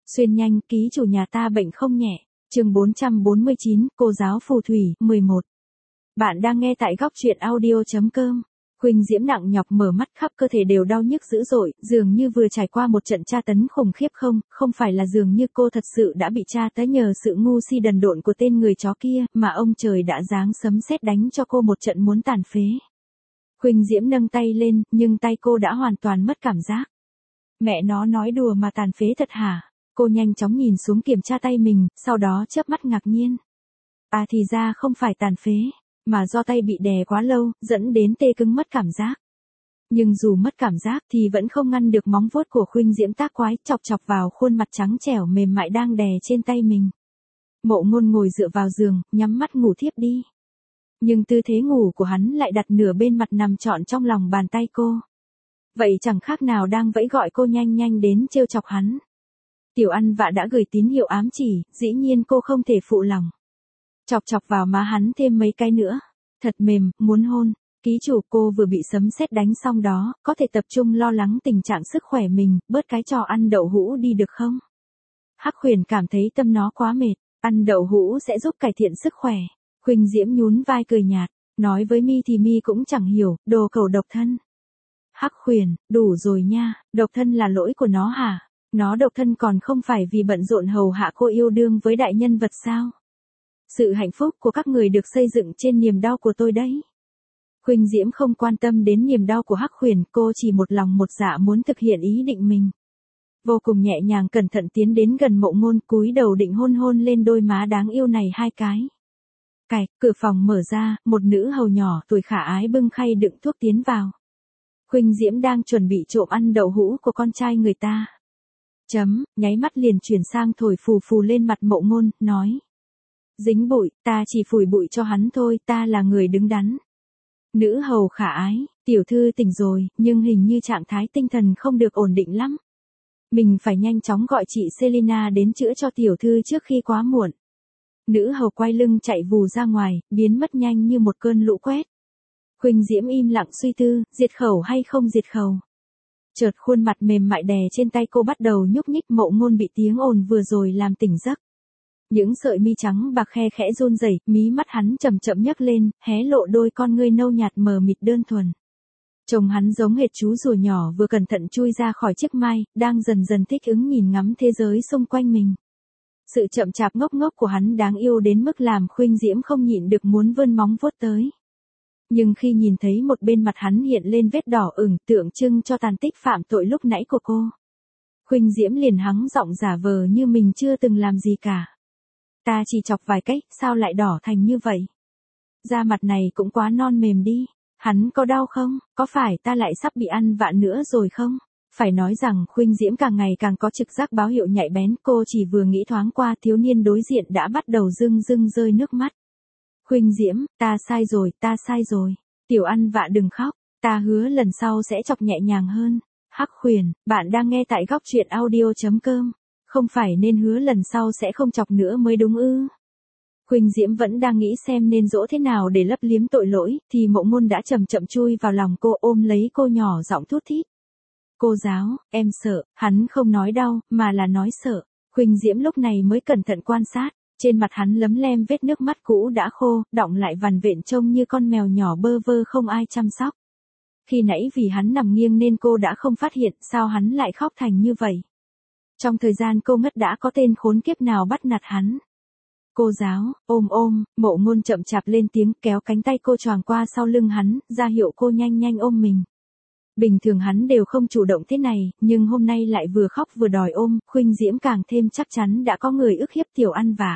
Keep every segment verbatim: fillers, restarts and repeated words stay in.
Xuyên nhanh, ký chủ nhà ta bệnh không nhẹ. Chương bốn trăm bốn mươi chín, cô giáo phù thủy, mười một. Bạn đang nghe tại góc truyện audio chấm com. Khuynh Diễm nặng nhọc mở mắt, khắp cơ thể đều đau nhức dữ dội, dường như vừa trải qua một trận tra tấn khủng khiếp. Không, không phải là dường như cô thật sự đã bị tra tấn nhờ sự ngu si đần độn của tên người chó kia, mà ông trời đã giáng sấm sét đánh cho cô một trận muốn tàn phế. Khuynh Diễm nâng tay lên, nhưng tay cô đã hoàn toàn mất cảm giác. Mẹ nó nói đùa mà tàn phế thật hả? Cô nhanh chóng nhìn xuống kiểm tra tay mình, sau đó chớp mắt ngạc nhiên. À thì ra không phải tàn phế, mà do tay bị đè quá lâu, dẫn đến tê cứng mất cảm giác. Nhưng dù mất cảm giác thì vẫn không ngăn được móng vuốt của Khuynh Diễm tác quái chọc chọc vào khuôn mặt trắng trẻo mềm mại đang đè trên tay mình. Mộ Ngôn ngồi dựa vào giường, nhắm mắt ngủ thiếp đi. Nhưng tư thế ngủ của hắn lại đặt nửa bên mặt nằm trọn trong lòng bàn tay cô. Vậy chẳng khác nào đang vẫy gọi cô nhanh nhanh đến trêu chọc hắn. Tiểu Ăn Vạ đã gửi tín hiệu ám chỉ, dĩ nhiên cô không thể phụ lòng. Chọc chọc vào má hắn thêm mấy cái nữa. Thật mềm, muốn hôn. Ký chủ, cô vừa bị sấm sét đánh xong đó, có thể tập trung lo lắng tình trạng sức khỏe mình, bớt cái trò ăn đậu hũ đi được không? Hắc Huyền cảm thấy tâm nó quá mệt, ăn đậu hũ sẽ giúp cải thiện sức khỏe. Khuynh Diễm nhún vai cười nhạt, nói với Mi thì Mi cũng chẳng hiểu, đồ cầu độc thân. Hắc Huyền, đủ rồi nha, độc thân là lỗi của nó hả? Nó độc thân còn không phải vì bận rộn hầu hạ cô yêu đương với đại nhân vật sao? Sự hạnh phúc của các người được xây dựng trên niềm đau của tôi đấy. Khuynh Diễm không quan tâm đến niềm đau của Hắc Huyền, cô chỉ một lòng một dạ muốn thực hiện ý định mình. Vô cùng nhẹ nhàng cẩn thận tiến đến gần Mộ Ngôn, cúi đầu định hôn hôn lên đôi má đáng yêu này hai cái. Cạch, cửa phòng mở ra, một nữ hầu nhỏ tuổi khả ái bưng khay đựng thuốc tiến vào. Khuynh Diễm đang chuẩn bị trộm ăn đậu hũ của con trai người ta. Chấm, nháy mắt liền chuyển sang thổi phù phù lên mặt Mộ Ngôn, nói. Dính bụi, ta chỉ phủi bụi cho hắn thôi, ta là người đứng đắn. Nữ hầu khả ái, tiểu thư tỉnh rồi, nhưng hình như trạng thái tinh thần không được ổn định lắm. Mình phải nhanh chóng gọi chị Selina đến chữa cho tiểu thư trước khi quá muộn. Nữ hầu quay lưng chạy vù ra ngoài, biến mất nhanh như một cơn lũ quét. Khuynh Diễm im lặng suy tư, diệt khẩu hay không diệt khẩu. Chợt khuôn mặt mềm mại đè trên tay cô bắt đầu nhúc nhích, Mộ Ngôn bị tiếng ồn vừa rồi làm tỉnh giấc. Những sợi mi trắng bạc khe khẽ run rẩy, mí mắt hắn chậm chậm nhấc lên, hé lộ đôi con ngươi nâu nhạt mờ mịt đơn thuần. Trông hắn giống hệt chú rùa nhỏ vừa cẩn thận chui ra khỏi chiếc mai, đang dần dần thích ứng nhìn ngắm thế giới xung quanh mình. Sự chậm chạp ngốc ngốc của hắn đáng yêu đến mức làm Khuynh Diễm không nhịn được muốn vươn móng vuốt tới. Nhưng khi nhìn thấy một bên mặt hắn hiện lên vết đỏ ửng tượng trưng cho tàn tích phạm tội lúc nãy của cô, Khuynh Diễm liền hắng giọng giả vờ như mình chưa từng làm gì cả. Ta chỉ chọc vài cách, sao lại đỏ thành như vậy? Da mặt này cũng quá non mềm đi. Hắn có đau không? Có phải ta lại sắp bị ăn vạ nữa rồi không? Phải nói rằng Khuynh Diễm càng ngày càng có trực giác báo hiệu nhạy bén, cô chỉ vừa nghĩ thoáng qua thiếu niên đối diện đã bắt đầu rưng rưng rơi nước mắt. Khuynh Diễm, ta sai rồi, ta sai rồi. Tiểu Ăn Vạ đừng khóc, ta hứa lần sau sẽ chọc nhẹ nhàng hơn. Hắc Huyền, bạn đang nghe tại góc truyện audio chấm com. Không phải nên hứa lần sau sẽ không chọc nữa mới đúng ư? Khuynh Diễm vẫn đang nghĩ xem nên dỗ thế nào để lấp liếm tội lỗi, thì Mộ Ngôn đã chậm chậm chui vào lòng cô, ôm lấy cô nhỏ giọng thút thít. Cô giáo, em sợ. Hắn không nói đau, mà là nói sợ. Khuynh Diễm lúc này mới cẩn thận quan sát, trên mặt hắn lấm lem vết nước mắt cũ đã khô, đọng lại vằn vện trông như con mèo nhỏ bơ vơ không ai chăm sóc. Khi nãy vì hắn nằm nghiêng nên cô đã không phát hiện, sao hắn lại khóc thành như vậy. Trong thời gian cô ngất đã có tên khốn kiếp nào bắt nạt hắn. Cô giáo, ôm ôm, Mộ Ngôn chậm chạp lên tiếng, kéo cánh tay cô choàng qua sau lưng hắn, ra hiệu cô nhanh nhanh ôm mình. Bình thường hắn đều không chủ động thế này, nhưng hôm nay lại vừa khóc vừa đòi ôm, Khuynh Diễm càng thêm chắc chắn đã có người ức hiếp Tiểu Ăn Vạ.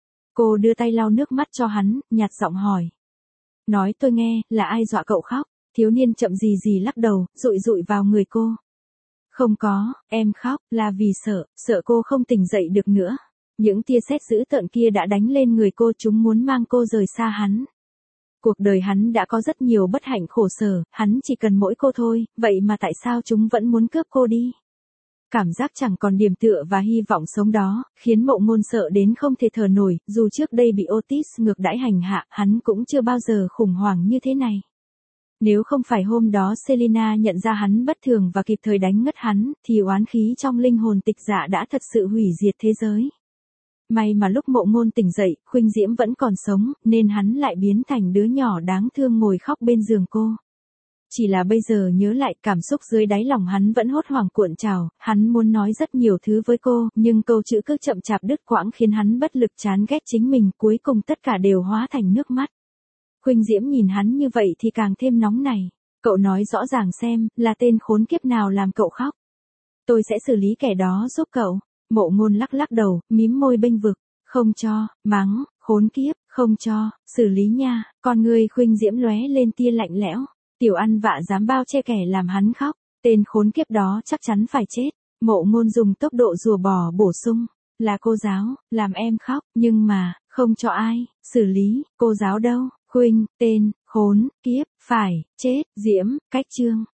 Cô đưa tay lau nước mắt cho hắn, nhạt giọng hỏi. Nói tôi nghe, là ai dọa cậu khóc? Thiếu niên chậm gì gì lắc đầu, dụi dụi vào người cô. Không có, em khóc, là vì sợ, sợ cô không tỉnh dậy được nữa. Những tia sét dữ tợn kia đã đánh lên người cô, chúng muốn mang cô rời xa hắn. Cuộc đời hắn đã có rất nhiều bất hạnh khổ sở, hắn chỉ cần mỗi cô thôi, vậy mà tại sao chúng vẫn muốn cướp cô đi? Cảm giác chẳng còn điểm tựa và hy vọng sống đó, khiến Mộ Ngôn sợ đến không thể thở nổi, dù trước đây bị Otis ngược đãi hành hạ, hắn cũng chưa bao giờ khủng hoảng như thế này. Nếu không phải hôm đó Selina nhận ra hắn bất thường và kịp thời đánh ngất hắn, thì oán khí trong linh hồn Tịch Dạ đã thật sự hủy diệt thế giới. May mà lúc Mộ Ngôn tỉnh dậy, Khuynh Diễm vẫn còn sống, nên hắn lại biến thành đứa nhỏ đáng thương ngồi khóc bên giường cô. Chỉ là bây giờ nhớ lại, cảm xúc dưới đáy lòng hắn vẫn hốt hoảng cuộn trào, hắn muốn nói rất nhiều thứ với cô, nhưng câu chữ cứ chậm chạp đứt quãng khiến hắn bất lực chán ghét chính mình, cuối cùng tất cả đều hóa thành nước mắt. Khuynh Diễm nhìn hắn như vậy thì càng thêm nóng này. Cậu nói rõ ràng xem, là tên khốn kiếp nào làm cậu khóc. Tôi sẽ xử lý kẻ đó giúp cậu. Mộ Ngôn lắc lắc đầu, mím môi bênh vực. Không cho, mắng, khốn kiếp, không cho, xử lý nha. Con người Khuynh Diễm lóe lên tia lạnh lẽo. Tiểu ăn vạ dám bao che kẻ làm hắn khóc. Tên khốn kiếp đó chắc chắn phải chết. Mộ Ngôn dùng tốc độ rùa bò bổ sung. Là cô giáo, làm em khóc, nhưng mà, không cho ai, xử lý, cô giáo đâu, Khuynh, tên, khốn, kiếp, phải, chết, Diễm, cách chương.